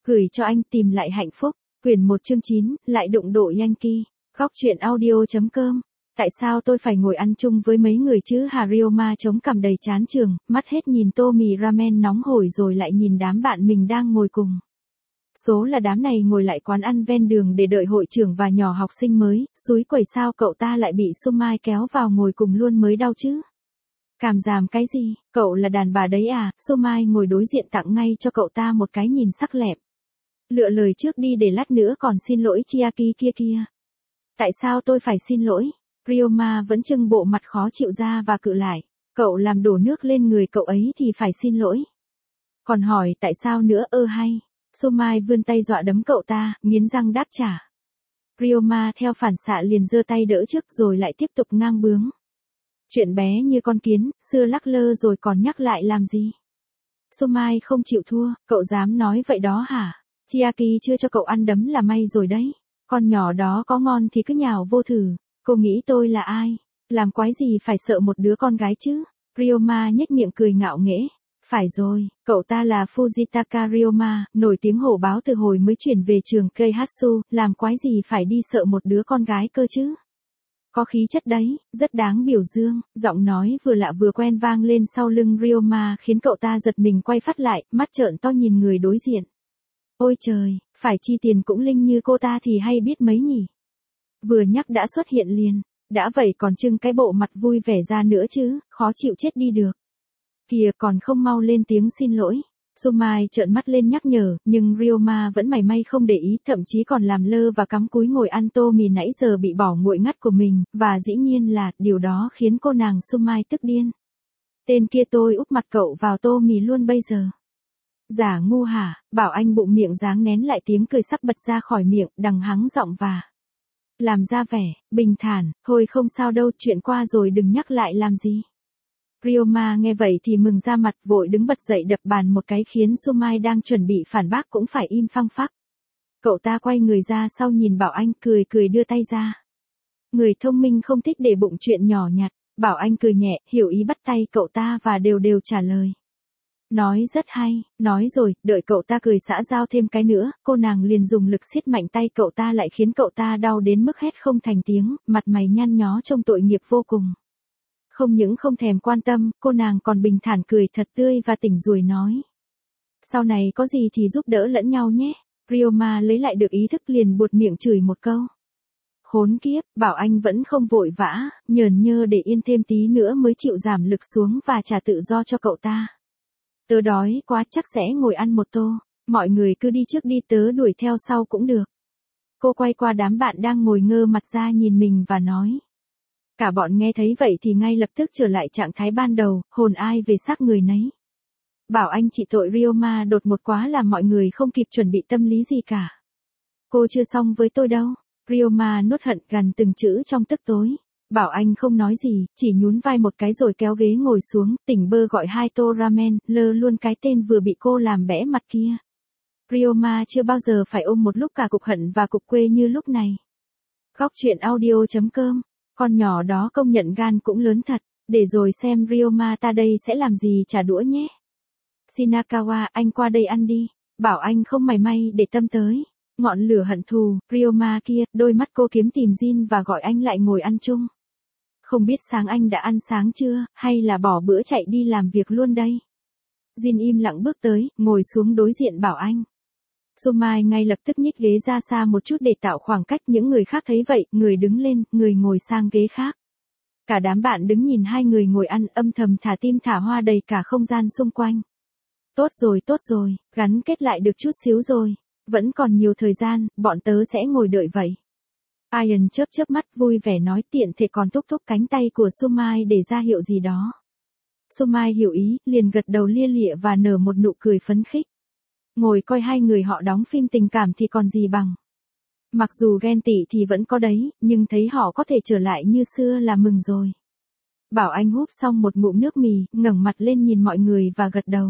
Gửi cho anh tìm lại hạnh phúc. Quyển 1 chương 9, lại đụng độ Yankee. Góc truyện audio.com. Tại sao tôi phải ngồi ăn chung với mấy người chứ? Ryoma chống cằm đầy chán trường, mắt hết nhìn tô mì ramen nóng hổi rồi lại nhìn đám bạn mình đang ngồi cùng. Số là đám này ngồi lại quán ăn ven đường để đợi hội trưởng và nhỏ học sinh mới, xúi quẩy sao cậu ta lại bị Sumai kéo vào ngồi cùng luôn mới đau chứ. Cảm giảm cái gì, cậu là đàn bà đấy à? Sumai ngồi đối diện tặng ngay cho cậu ta một cái nhìn sắc lẹm. Lựa lời trước đi để lát nữa còn xin lỗi Chiaki kia. Tại sao tôi phải xin lỗi? Ryoma vẫn trưng bộ mặt khó chịu ra và cự lại. Cậu làm đổ nước lên người cậu ấy thì phải xin lỗi. Còn hỏi tại sao nữa hay. Sumai vươn tay dọa đấm cậu ta, nghiến răng đáp trả. Ryoma theo phản xạ liền giơ tay đỡ trước rồi lại tiếp tục ngang bướng. Chuyện bé như con kiến, xưa lắc lơ rồi còn nhắc lại làm gì? Sumai không chịu thua, cậu dám nói vậy đó hả? Chiaki chưa cho cậu ăn đấm là may rồi đấy. Con nhỏ đó có ngon thì cứ nhào vô thử. Cô nghĩ tôi là ai? Làm quái gì phải sợ một đứa con gái chứ? Ryoma nhếch miệng cười ngạo nghễ. Phải rồi, cậu ta là Fujitaka Ryoma, nổi tiếng hổ báo từ hồi mới chuyển về trường Keihatsu, làm quái gì phải đi sợ một đứa con gái cơ chứ? Có khí chất đấy, rất đáng biểu dương, giọng nói vừa lạ vừa quen vang lên sau lưng Ryoma khiến cậu ta giật mình quay phát lại, mắt trợn to nhìn người đối diện. Ôi trời, phải chi tiền cũng linh như cô ta thì hay biết mấy nhỉ? Vừa nhắc đã xuất hiện liền, đã vậy còn trưng cái bộ mặt vui vẻ ra nữa chứ, khó chịu chết đi được. Kìa còn không mau lên tiếng xin lỗi. Sumai trợn mắt lên nhắc nhở, nhưng Ryoma vẫn mảy may không để ý, thậm chí còn làm lơ và cắm cúi ngồi ăn tô mì nãy giờ bị bỏ nguội ngắt của mình, và dĩ nhiên là, điều đó khiến cô nàng Sumai tức điên. Tên kia tôi úp mặt cậu vào tô mì luôn bây giờ. Giả ngu hả? Bảo Anh bụng miệng dáng nén lại tiếng cười sắp bật ra khỏi miệng, đằng hắng giọng và làm ra vẻ bình thản, thôi không sao đâu, chuyện qua rồi đừng nhắc lại làm gì. Ryoma nghe vậy thì mừng ra mặt, vội đứng bật dậy đập bàn một cái khiến Sumai đang chuẩn bị phản bác cũng phải im phăng phắc. Cậu ta quay người ra sau nhìn Bảo Anh cười đưa tay ra. Người thông minh không thích để bụng chuyện nhỏ nhặt. Bảo Anh cười nhẹ, hiểu ý bắt tay cậu ta và đều trả lời. Nói rất hay, nói rồi, đợi cậu ta cười xã giao thêm cái nữa, cô nàng liền dùng lực siết mạnh tay cậu ta lại khiến cậu ta đau đến mức hét không thành tiếng, mặt mày nhăn nhó trông tội nghiệp vô cùng. Không những không thèm quan tâm, cô nàng còn bình thản cười thật tươi và tỉnh ruồi nói. Sau này có gì thì giúp đỡ lẫn nhau nhé. Ryoma lấy lại được ý thức liền buột miệng chửi một câu. Khốn kiếp, Bảo Anh vẫn không vội vã, nhờn nhơ để yên thêm tí nữa mới chịu giảm lực xuống và trả tự do cho cậu ta. Tớ đói quá chắc sẽ ngồi ăn một tô, mọi người cứ đi trước đi tớ đuổi theo sau cũng được. Cô quay qua đám bạn đang ngồi ngơ mặt ra nhìn mình và nói. Cả bọn nghe thấy vậy thì ngay lập tức trở lại trạng thái ban đầu, hồn ai về xác người nấy. Bảo Anh trị tội Ryoma đột ngột quá làm mọi người không kịp chuẩn bị tâm lý gì cả. Cô chưa xong với tôi đâu. Ryoma nuốt hận gằn từng chữ trong tức tối. Bảo Anh không nói gì, chỉ nhún vai một cái rồi kéo ghế ngồi xuống, tỉnh bơ gọi 2 tô ramen, lơ luôn cái tên vừa bị cô làm bẽ mặt kia. Ryoma chưa bao giờ phải ôm một lúc cả cục hận và cục quê như lúc này. Góc truyện audio.com. Con nhỏ đó công nhận gan cũng lớn thật, để rồi xem Ryoma ta đây sẽ làm gì trả đũa nhé. Shinakawa, anh qua đây ăn đi. Bảo Anh không mảy may để tâm tới. Ngọn lửa hận thù, Ryoma kia, đôi mắt cô kiếm tìm Jin và gọi anh lại ngồi ăn chung. Không biết sáng anh đã ăn sáng chưa, hay là bỏ bữa chạy đi làm việc luôn đây? Jin im lặng bước tới, ngồi xuống đối diện Bảo Anh. Sumai ngay lập tức nhích ghế ra xa một chút để tạo khoảng cách, những người khác thấy vậy, người đứng lên, người ngồi sang ghế khác. Cả đám bạn đứng nhìn hai người ngồi ăn âm thầm thả tim thả hoa đầy cả không gian xung quanh. Tốt rồi, gắn kết lại được chút xíu rồi. Vẫn còn nhiều thời gian, bọn tớ sẽ ngồi đợi vậy. Ian chớp mắt vui vẻ nói, tiện thể còn thúc cánh tay của Sumai để ra hiệu gì đó. Sumai hiểu ý, liền gật đầu lia lịa và nở một nụ cười phấn khích. Ngồi coi hai người họ đóng phim tình cảm thì còn gì bằng. Mặc dù ghen tị thì vẫn có đấy, nhưng thấy họ có thể trở lại như xưa là mừng rồi. Bảo Anh húp xong một ngụm nước mì, ngẩng mặt lên nhìn mọi người và gật đầu.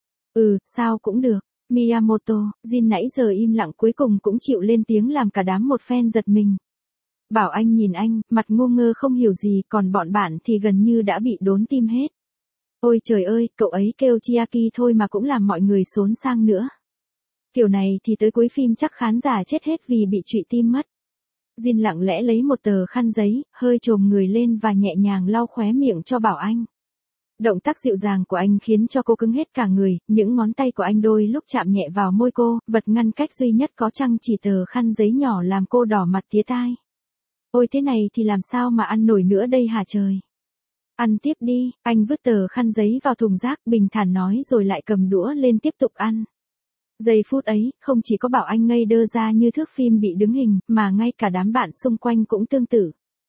Sao cũng được. Miyamoto, Jin nãy giờ im lặng cuối cùng cũng chịu lên tiếng làm cả đám một phen giật mình. Bảo Anh nhìn anh, mặt ngu ngơ không hiểu gì, còn bọn bạn thì gần như đã bị đốn tim hết. Ôi trời ơi, cậu ấy kêu Chiaki thôi mà cũng làm mọi người xốn sang nữa. Kiểu này thì tới cuối phim chắc khán giả chết hết vì bị trụy tim mất. Jin lặng lẽ lấy một tờ khăn giấy, hơi chồm người lên và nhẹ nhàng lau khóe miệng cho Bảo Anh. Động tác dịu dàng của anh khiến cho cô cứng hết cả người, những ngón tay của anh đôi lúc chạm nhẹ vào môi cô, vật ngăn cách duy nhất có chăng chỉ tờ khăn giấy nhỏ làm cô đỏ mặt tía tai. Ôi thế này thì làm sao mà ăn nổi nữa đây hả trời? Ăn tiếp đi, anh vứt tờ khăn giấy vào thùng rác bình thản nói rồi lại cầm đũa lên tiếp tục ăn. Giây phút ấy, không chỉ có Bảo Anh ngây đơ ra như thước phim bị đứng hình, mà ngay cả đám bạn xung quanh cũng tương tự.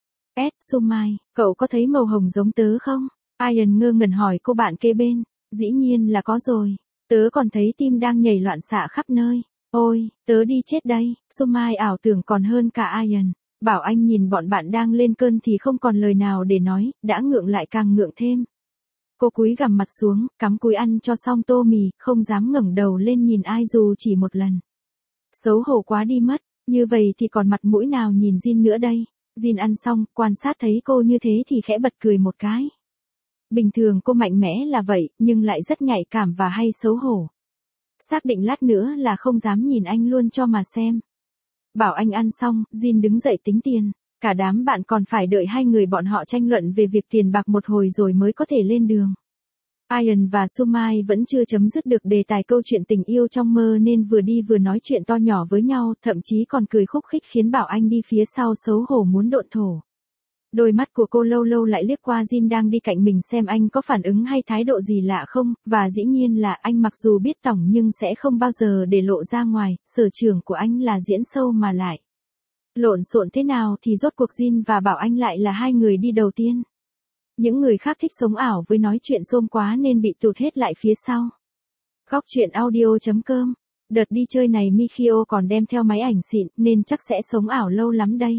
Sumai, cậu có thấy màu hồng giống tớ không? Ian ngơ ngẩn hỏi cô bạn kế bên. Dĩ nhiên là có rồi. Tớ còn thấy tim đang nhảy loạn xạ khắp nơi. Ôi, tớ đi chết đây. Sumai ảo tưởng còn hơn cả Ian. Bảo Anh nhìn bọn bạn đang lên cơn thì không còn lời nào để nói, đã ngượng lại càng ngượng thêm. Cô cúi gằm mặt xuống, cắm cúi ăn cho xong tô mì, không dám ngẩng đầu lên nhìn ai dù chỉ một lần. Xấu hổ quá đi mất, như vậy thì còn mặt mũi nào nhìn Jin nữa đây. Jin ăn xong, quan sát thấy cô như thế thì khẽ bật cười một cái. Bình thường cô mạnh mẽ là vậy, nhưng lại rất nhạy cảm và hay xấu hổ. Xác định lát nữa là không dám nhìn anh luôn cho mà xem. Bảo Anh ăn xong, Jin đứng dậy tính tiền. Cả đám bạn còn phải đợi hai người bọn họ tranh luận về việc tiền bạc một hồi rồi mới có thể lên đường. Ian và Sumai vẫn chưa chấm dứt được đề tài câu chuyện tình yêu trong mơ nên vừa đi vừa nói chuyện to nhỏ với nhau, thậm chí còn cười khúc khích khiến Bảo Anh đi phía sau xấu hổ muốn độn thổ. Đôi mắt của cô lâu lâu lại liếc qua Jin đang đi cạnh mình xem anh có phản ứng hay thái độ gì lạ không, và dĩ nhiên là anh mặc dù biết tổng nhưng sẽ không bao giờ để lộ ra ngoài, sở trường của anh là diễn sâu mà lại. Lộn xộn thế nào thì rốt cuộc Jin và Bảo Anh lại là hai người đi đầu tiên. Những người khác thích sống ảo với nói chuyện xôm quá nên bị tụt hết lại phía sau. Góc truyện audio.com. Đợt đi chơi này Mikio còn đem theo máy ảnh xịn nên chắc sẽ sống ảo lâu lắm đây.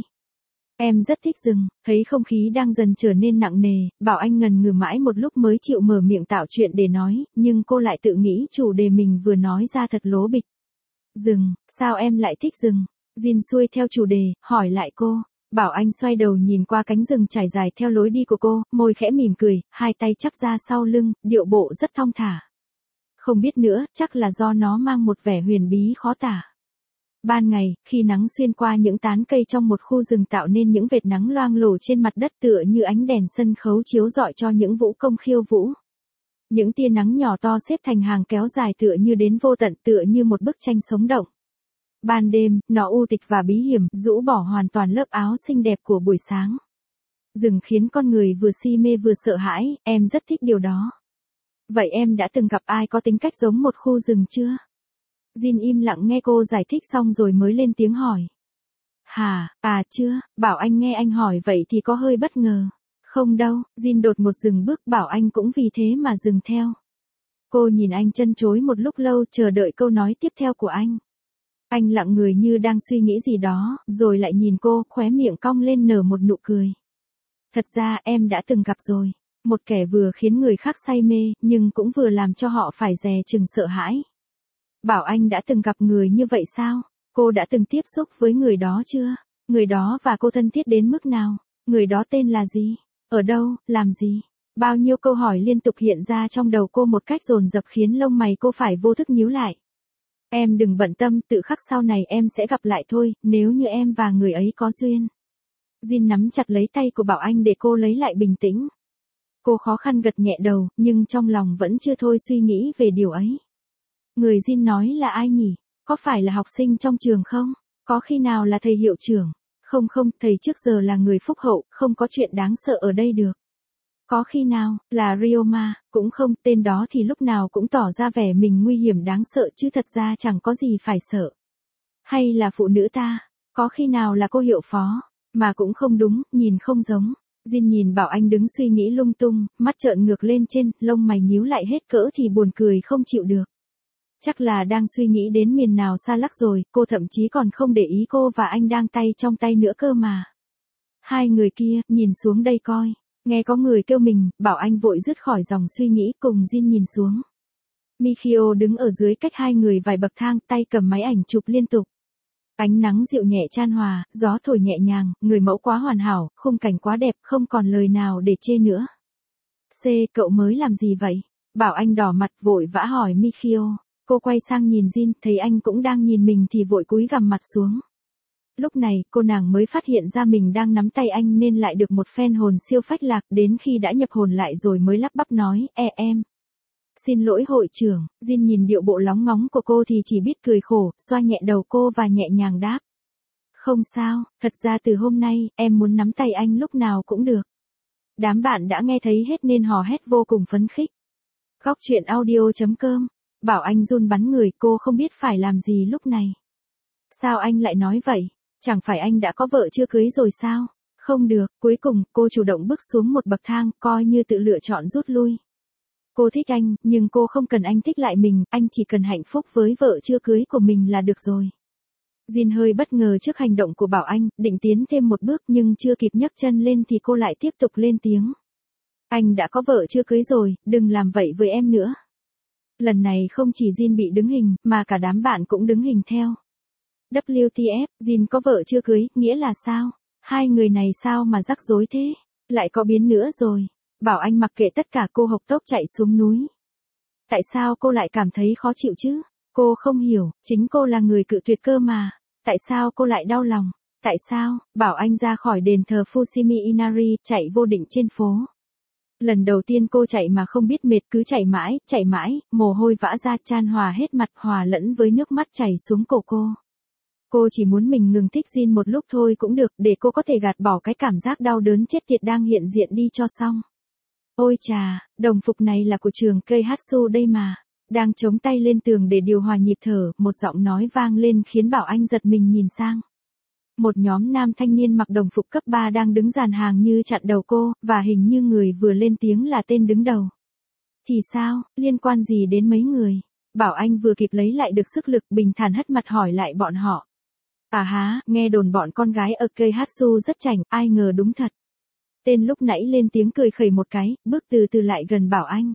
Em rất thích rừng, thấy không khí đang dần trở nên nặng nề, Bảo Anh ngần ngừ mãi một lúc mới chịu mở miệng tạo chuyện để nói, nhưng cô lại tự nghĩ chủ đề mình vừa nói ra thật lố bịch. Rừng, sao em lại thích rừng? Jin xuôi theo chủ đề, hỏi lại cô. Bảo Anh xoay đầu nhìn qua cánh rừng trải dài theo lối đi của cô, môi khẽ mỉm cười, hai tay chắp ra sau lưng, điệu bộ rất thong thả. Không biết nữa, chắc là do nó mang một vẻ huyền bí khó tả. Ban ngày, khi nắng xuyên qua những tán cây trong một khu rừng tạo nên những vệt nắng loang lổ trên mặt đất tựa như ánh đèn sân khấu chiếu rọi cho những vũ công khiêu vũ. Những tia nắng nhỏ to xếp thành hàng kéo dài tựa như đến vô tận, tựa như một bức tranh sống động. Ban đêm, nó u tịch và bí hiểm, rũ bỏ hoàn toàn lớp áo xinh đẹp của buổi sáng. Rừng khiến con người vừa si mê vừa sợ hãi, em rất thích điều đó. Vậy em đã từng gặp ai có tính cách giống một khu rừng chưa? Jin im lặng nghe cô giải thích xong rồi mới lên tiếng hỏi. Chưa, Bảo Anh nghe anh hỏi vậy thì có hơi bất ngờ. Không đâu, Jin đột ngột dừng bước, Bảo Anh cũng vì thế mà dừng theo. Cô nhìn anh chân chối một lúc lâu chờ đợi câu nói tiếp theo của anh. Anh lặng người như đang suy nghĩ gì đó, rồi lại nhìn cô, khóe miệng cong lên nở một nụ cười. Thật ra em đã từng gặp rồi. Một kẻ vừa khiến người khác say mê, nhưng cũng vừa làm cho họ phải dè chừng sợ hãi. Bảo Anh đã từng gặp người như vậy sao? Cô đã từng tiếp xúc với người đó chưa? Người đó và cô thân thiết đến mức nào? Người đó tên là gì? Ở đâu? Làm gì? Bao nhiêu câu hỏi liên tục hiện ra trong đầu cô một cách dồn dập khiến lông mày cô phải vô thức nhíu lại. Em đừng bận tâm, tự khắc sau này em sẽ gặp lại thôi, nếu như em và người ấy có duyên. Jin nắm chặt lấy tay của Bảo Anh để cô lấy lại bình tĩnh. Cô khó khăn gật nhẹ đầu, nhưng trong lòng vẫn chưa thôi suy nghĩ về điều ấy. Người Jin nói là ai nhỉ? Có phải là học sinh trong trường không? Có khi nào là thầy hiệu trưởng? Không, thầy trước giờ là người phúc hậu, không có chuyện đáng sợ ở đây được. Có khi nào, là Ryoma, cũng không, tên đó thì lúc nào cũng tỏ ra vẻ mình nguy hiểm đáng sợ chứ thật ra chẳng có gì phải sợ. Hay là phụ nữ ta? Có khi nào là cô hiệu phó? Mà cũng không đúng, nhìn không giống. Jin nhìn Bảo Anh đứng suy nghĩ lung tung, mắt trợn ngược lên trên, lông mày nhíu lại hết cỡ thì buồn cười không chịu được. Chắc là đang suy nghĩ đến miền nào xa lắc rồi, cô thậm chí còn không để ý cô và anh đang tay trong tay nữa cơ mà. Hai người kia, nhìn xuống đây coi. Nghe có người kêu mình, Bảo Anh vội dứt khỏi dòng suy nghĩ cùng Jin nhìn xuống. Mikio đứng ở dưới cách hai người vài bậc thang, tay cầm máy ảnh chụp liên tục. Ánh nắng dịu nhẹ chan hòa, gió thổi nhẹ nhàng, người mẫu quá hoàn hảo, khung cảnh quá đẹp, không còn lời nào để chê nữa. Cậu mới làm gì vậy? Bảo Anh đỏ mặt vội vã hỏi Mikio. Cô quay sang nhìn Jin, thấy anh cũng đang nhìn mình thì vội cúi gằm mặt xuống. Lúc này, cô nàng mới phát hiện ra mình đang nắm tay anh nên lại được một phen hồn siêu phách lạc, đến khi đã nhập hồn lại rồi mới lắp bắp nói, em. Xin lỗi hội trưởng. Jin nhìn điệu bộ lóng ngóng của cô thì chỉ biết cười khổ, xoa nhẹ đầu cô và nhẹ nhàng đáp. Không sao, thật ra từ hôm nay, em muốn nắm tay anh lúc nào cũng được. Đám bạn đã nghe thấy hết nên hò hét vô cùng phấn khích. Góc truyện audio.com. Bảo Anh run bắn người, cô không biết phải làm gì lúc này. Sao anh lại nói vậy? Chẳng phải anh đã có vợ chưa cưới rồi sao? Không được, cuối cùng, cô chủ động bước xuống một bậc thang, coi như tự lựa chọn rút lui. Cô thích anh, nhưng cô không cần anh thích lại mình, anh chỉ cần hạnh phúc với vợ chưa cưới của mình là được rồi. Jin hơi bất ngờ trước hành động của Bảo Anh, định tiến thêm một bước nhưng chưa kịp nhấc chân lên thì cô lại tiếp tục lên tiếng. Anh đã có vợ chưa cưới rồi, đừng làm vậy với em nữa. Lần này không chỉ Jin bị đứng hình, mà cả đám bạn cũng đứng hình theo. WTF, Jin có vợ chưa cưới, nghĩa là sao? Hai người này sao mà rắc rối thế? Lại có biến nữa rồi. Bảo Anh mặc kệ tất cả, cô hộc tốc chạy xuống núi. Tại sao cô lại cảm thấy khó chịu chứ? Cô không hiểu, chính cô là người cự tuyệt cơ mà. Tại sao cô lại đau lòng? Tại sao? Bảo Anh ra khỏi đền thờ Fushimi Inari, chạy vô định trên phố. Lần đầu tiên cô chạy mà không biết mệt, cứ chạy mãi, mồ hôi vã ra chan hòa hết mặt, hòa lẫn với nước mắt chảy xuống cổ cô. Cô chỉ muốn mình ngừng thích Jin một lúc thôi cũng được, để cô có thể gạt bỏ cái cảm giác đau đớn chết tiệt đang hiện diện đi cho xong. Ôi chà, đồng phục này là của trường Keihatsu đây mà. Đang chống tay lên tường để điều hòa nhịp thở, một giọng nói vang lên khiến Bảo Anh giật mình nhìn sang. Một nhóm nam thanh niên mặc đồng phục cấp 3 đang đứng dàn hàng như chặn đầu cô, và hình như người vừa lên tiếng là tên đứng đầu. Thì sao, liên quan gì đến mấy người? Bảo Anh vừa kịp lấy lại được sức lực, bình thản hất mặt hỏi lại bọn họ. À há, nghe đồn bọn con gái ở Keihatsu rất chảnh, ai ngờ đúng thật. Tên lúc nãy lên tiếng cười khẩy một cái, bước từ từ lại gần Bảo Anh.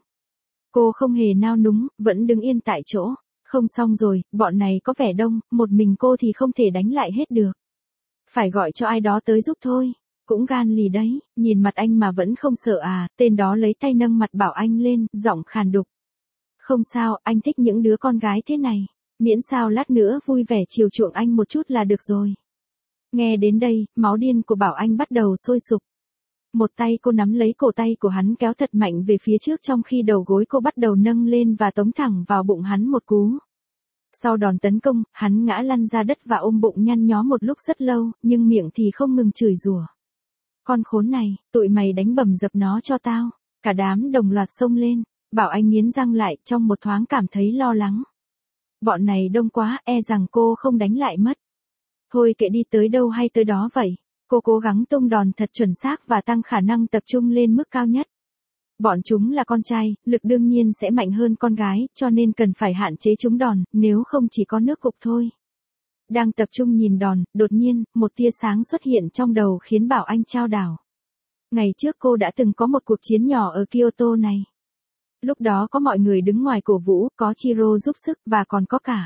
Cô không hề nao núng, vẫn đứng yên tại chỗ. Không xong rồi, bọn này có vẻ đông, một mình cô thì không thể đánh lại hết được. Phải gọi cho ai đó tới giúp thôi. Cũng gan lì đấy, nhìn mặt anh mà vẫn không sợ à? Tên đó lấy tay nâng mặt Bảo Anh lên, giọng khàn đục. Không sao, anh thích những đứa con gái thế này. Miễn sao lát nữa vui vẻ chiều chuộng anh một chút là được rồi. Nghe đến đây, máu điên của Bảo Anh bắt đầu sôi sục. Một tay cô nắm lấy cổ tay của hắn kéo thật mạnh về phía trước, trong khi đầu gối cô bắt đầu nâng lên và tống thẳng vào bụng hắn một cú. Sau đòn tấn công, hắn ngã lăn ra đất và ôm bụng nhăn nhó một lúc rất lâu, nhưng miệng thì không ngừng chửi rủa. Con khốn này, tụi mày đánh bầm dập nó cho tao. Cả đám đồng loạt xông lên. Bảo Anh nghiến răng lại, trong một thoáng cảm thấy lo lắng. Bọn này đông quá, e rằng cô không đánh lại mất. Thôi kệ đi, tới đâu hay tới đó vậy. Cô cố gắng tung đòn thật chuẩn xác và tăng khả năng tập trung lên mức cao nhất. Bọn chúng là con trai, lực đương nhiên sẽ mạnh hơn con gái, cho nên cần phải hạn chế chúng đòn, nếu không chỉ có nước cục thôi. Đang tập trung nhìn đòn, đột nhiên, một tia sáng xuất hiện trong đầu khiến Bảo Anh chao đảo. Ngày trước cô đã từng có một cuộc chiến nhỏ ở Kyoto này. Lúc đó có mọi người đứng ngoài cổ vũ, có Chiro giúp sức, và còn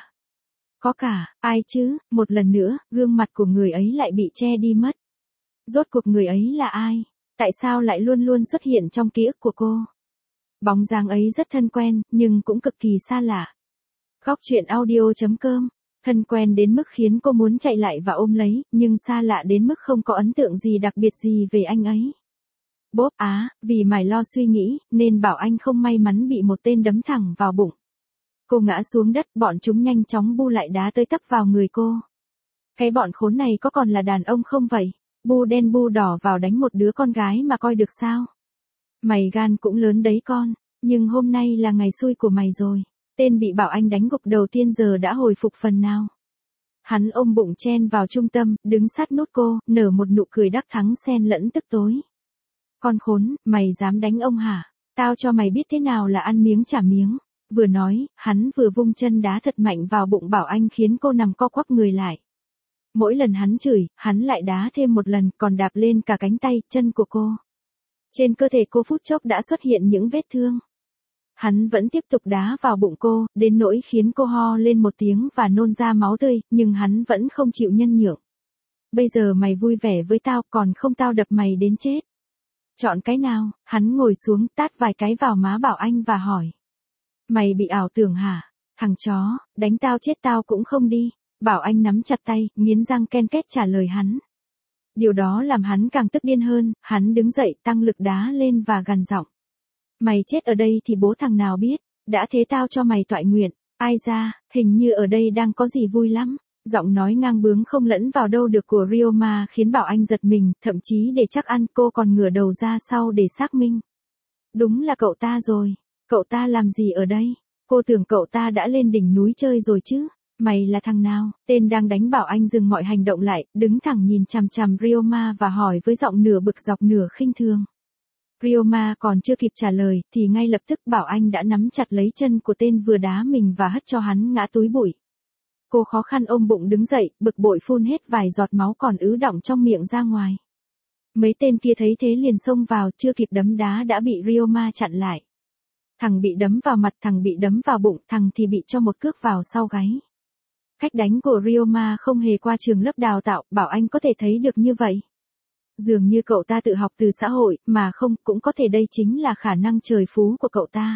có cả, ai chứ? Một lần nữa, gương mặt của người ấy lại bị che đi mất. Rốt cuộc người ấy là ai? Tại sao lại luôn luôn xuất hiện trong ký ức của cô? Bóng dáng ấy rất thân quen, nhưng cũng cực kỳ xa lạ. Góc truyện audio.com. Thân quen đến mức khiến cô muốn chạy lại và ôm lấy, nhưng xa lạ đến mức không có ấn tượng gì đặc biệt gì về anh ấy. Bốp á, vì mải lo suy nghĩ, nên Bảo Anh không may mắn bị một tên đấm thẳng vào bụng. Cô ngã xuống đất, bọn chúng nhanh chóng bu lại đá tới tấp vào người cô. Cái bọn khốn này có còn là đàn ông không vậy? Bu đen bu đỏ vào đánh một đứa con gái mà coi được sao? Mày gan cũng lớn đấy con, nhưng hôm nay là ngày xui của mày rồi. Tên bị Bảo Anh đánh gục đầu tiên giờ đã hồi phục phần nào. Hắn ôm bụng chen vào trung tâm, đứng sát nút cô, nở một nụ cười đắc thắng xen lẫn tức tối. Con khốn, mày dám đánh ông hả? Tao cho mày biết thế nào là ăn miếng trả miếng. Vừa nói, hắn vừa vung chân đá thật mạnh vào bụng Bảo Anh khiến cô nằm co quắp người lại. Mỗi lần hắn chửi, hắn lại đá thêm một lần, còn đạp lên cả cánh tay, chân của cô. Trên cơ thể cô phút chốc đã xuất hiện những vết thương. Hắn vẫn tiếp tục đá vào bụng cô, đến nỗi khiến cô ho lên một tiếng và nôn ra máu tươi, nhưng hắn vẫn không chịu nhân nhượng. Bây giờ mày vui vẻ với tao, còn không tao đập mày đến chết. Chọn cái nào? Hắn ngồi xuống, tát vài cái vào má Bảo Anh và hỏi. Mày bị ảo tưởng hả? Thằng chó, đánh tao chết tao cũng không đi. Bảo Anh nắm chặt tay, nghiến răng ken két trả lời hắn. Điều đó làm hắn càng tức điên hơn, hắn đứng dậy tăng lực đá lên và gằn giọng. Mày chết ở đây thì bố thằng nào biết, đã thế tao cho mày toại nguyện. Ai ra, hình như ở đây đang có gì vui lắm. Giọng nói ngang bướng không lẫn vào đâu được của Ryoma khiến Bảo Anh giật mình, thậm chí để chắc ăn cô còn ngửa đầu ra sau để xác minh. Đúng là cậu ta rồi, cậu ta làm gì ở đây? Cô tưởng cậu ta đã lên đỉnh núi chơi rồi chứ. Mày là thằng nào? Tên đang đánh Bảo Anh dừng mọi hành động lại, đứng thẳng nhìn chằm chằm Ryoma và hỏi với giọng nửa bực dọc nửa khinh thường. Ryoma còn chưa kịp trả lời, thì ngay lập tức Bảo Anh đã nắm chặt lấy chân của tên vừa đá mình và hất cho hắn ngã túi bụi. Cô khó khăn ôm bụng đứng dậy, bực bội phun hết vài giọt máu còn ứ đọng trong miệng ra ngoài. Mấy tên kia thấy thế liền xông vào, chưa kịp đấm đá đã bị Ryoma chặn lại. Thằng bị đấm vào mặt, thằng bị đấm vào bụng, thằng thì bị cho một cước vào sau gáy. Cách đánh của Ryoma không hề qua trường lớp đào tạo, Bảo Anh có thể thấy được như vậy. Dường như cậu ta tự học từ xã hội, mà không, cũng có thể đây chính là khả năng trời phú của cậu ta.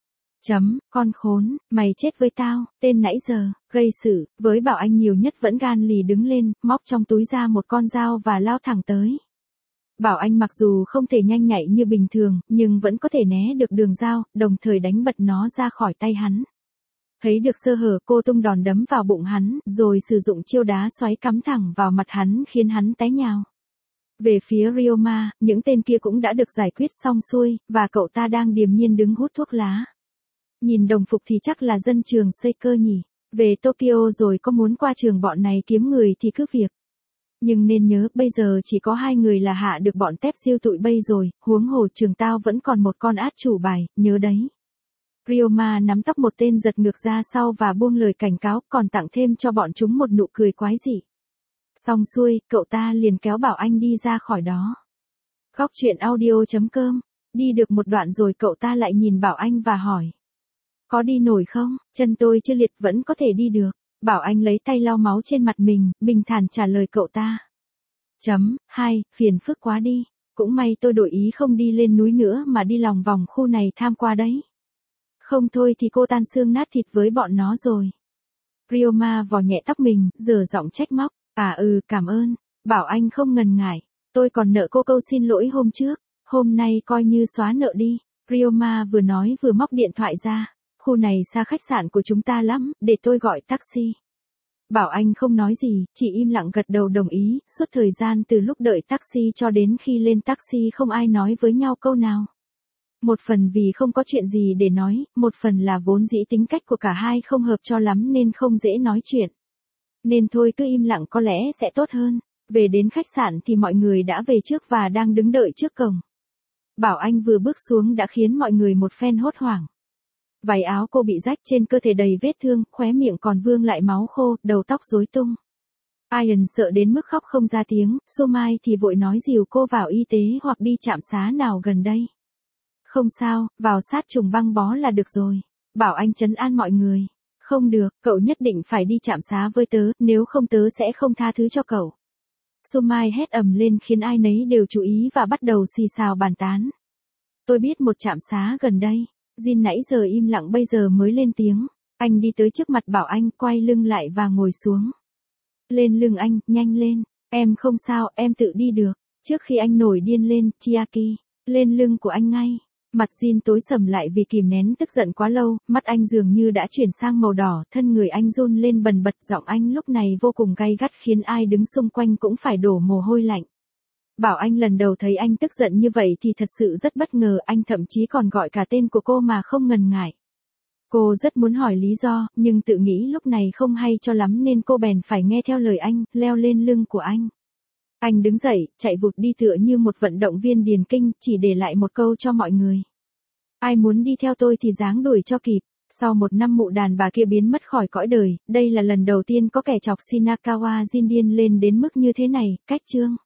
Con khốn, mày chết với tao, tên nãy giờ, gây sự, với Bảo Anh nhiều nhất vẫn gan lì đứng lên, móc trong túi ra một con dao và lao thẳng tới. Bảo Anh mặc dù không thể nhanh nhạy như bình thường, nhưng vẫn có thể né được đường dao, đồng thời đánh bật nó ra khỏi tay hắn. Thấy được sơ hở, cô tung đòn đấm vào bụng hắn, rồi sử dụng chiêu đá xoáy cắm thẳng vào mặt hắn khiến hắn té nhào. Về phía Ryoma, những tên kia cũng đã được giải quyết xong xuôi, và cậu ta đang điềm nhiên đứng hút thuốc lá. Nhìn đồng phục thì chắc là dân trường Seiko nhỉ. Về Tokyo rồi có muốn qua trường bọn này kiếm người thì cứ việc. Nhưng nên nhớ, bây giờ chỉ có 2 người là hạ được bọn tép siêu tụi bây rồi, huống hồ trường tao vẫn còn một con át chủ bài, nhớ đấy. Ryoma nắm tóc một tên giật ngược ra sau và buông lời cảnh cáo, còn tặng thêm cho bọn chúng một nụ cười quái dị. Xong xuôi, cậu ta liền kéo Bảo Anh đi ra khỏi đó. Góc truyện audio.com. Đi được một đoạn rồi cậu ta lại nhìn Bảo Anh và hỏi. Có đi nổi không? Chân tôi chưa liệt vẫn có thể đi được. Bảo Anh lấy tay lau máu trên mặt mình, bình thản trả lời cậu ta. Phiền phức quá đi. Cũng may tôi đổi ý không đi lên núi nữa mà đi lòng vòng khu này tham qua đấy. Không thôi thì cô tan xương nát thịt với bọn nó rồi. Ryoma vò nhẹ tóc mình, giở giọng trách móc. Cảm ơn. Bảo Anh không ngần ngại. Tôi còn nợ cô câu xin lỗi hôm trước. Hôm nay coi như xóa nợ đi. Ryoma vừa nói vừa móc điện thoại ra. Khu này xa khách sạn của chúng ta lắm, để tôi gọi taxi. Bảo Anh không nói gì, chỉ im lặng gật đầu đồng ý. Suốt thời gian từ lúc đợi taxi cho đến khi lên taxi không ai nói với nhau câu nào. Một phần vì không có chuyện gì để nói, một phần là vốn dĩ tính cách của cả hai không hợp cho lắm nên không dễ nói chuyện. Nên thôi cứ im lặng có lẽ sẽ tốt hơn. Về đến khách sạn thì mọi người đã về trước và đang đứng đợi trước cổng. Bảo Anh vừa bước xuống đã khiến mọi người một phen hốt hoảng. Váy áo cô bị rách, trên cơ thể đầy vết thương, khóe miệng còn vương lại máu khô, đầu tóc rối tung. Ian sợ đến mức khóc không ra tiếng, Somai thì vội nói dìu cô vào y tế hoặc đi trạm xá nào gần đây. Không sao, vào sát trùng băng bó là được rồi. Bảo Anh trấn an mọi người. Không được, cậu nhất định phải đi trạm xá với tớ, nếu không tớ sẽ không tha thứ cho cậu. Somai hét ầm lên khiến ai nấy đều chú ý và bắt đầu xì xào bàn tán. Tôi biết một trạm xá gần đây. Jin nãy giờ im lặng bây giờ mới lên tiếng. Anh đi tới trước mặt Bảo Anh, quay lưng lại và ngồi xuống. Lên lưng anh, nhanh lên. Em không sao, em tự đi được. Trước khi anh nổi điên lên, Chiaki. Lên lưng của anh ngay. Mặt Jin tối sầm lại vì kìm nén tức giận quá lâu, mắt anh dường như đã chuyển sang màu đỏ, thân người anh run lên bần bật, giọng anh lúc này vô cùng gay gắt khiến ai đứng xung quanh cũng phải đổ mồ hôi lạnh. Bảo Anh lần đầu thấy anh tức giận như vậy thì thật sự rất bất ngờ, anh thậm chí còn gọi cả tên của cô mà không ngần ngại. Cô rất muốn hỏi lý do, nhưng tự nghĩ lúc này không hay cho lắm nên cô bèn phải nghe theo lời anh, leo lên lưng của anh. Anh đứng dậy, chạy vụt đi tựa như một vận động viên điền kinh, chỉ để lại một câu cho mọi người. Ai muốn đi theo tôi thì ráng đuổi cho kịp. Sau 1 năm mụ đàn bà kia biến mất khỏi cõi đời, đây là lần đầu tiên có kẻ chọc Shinakawa Jin điên lên đến mức như thế này. Cách chương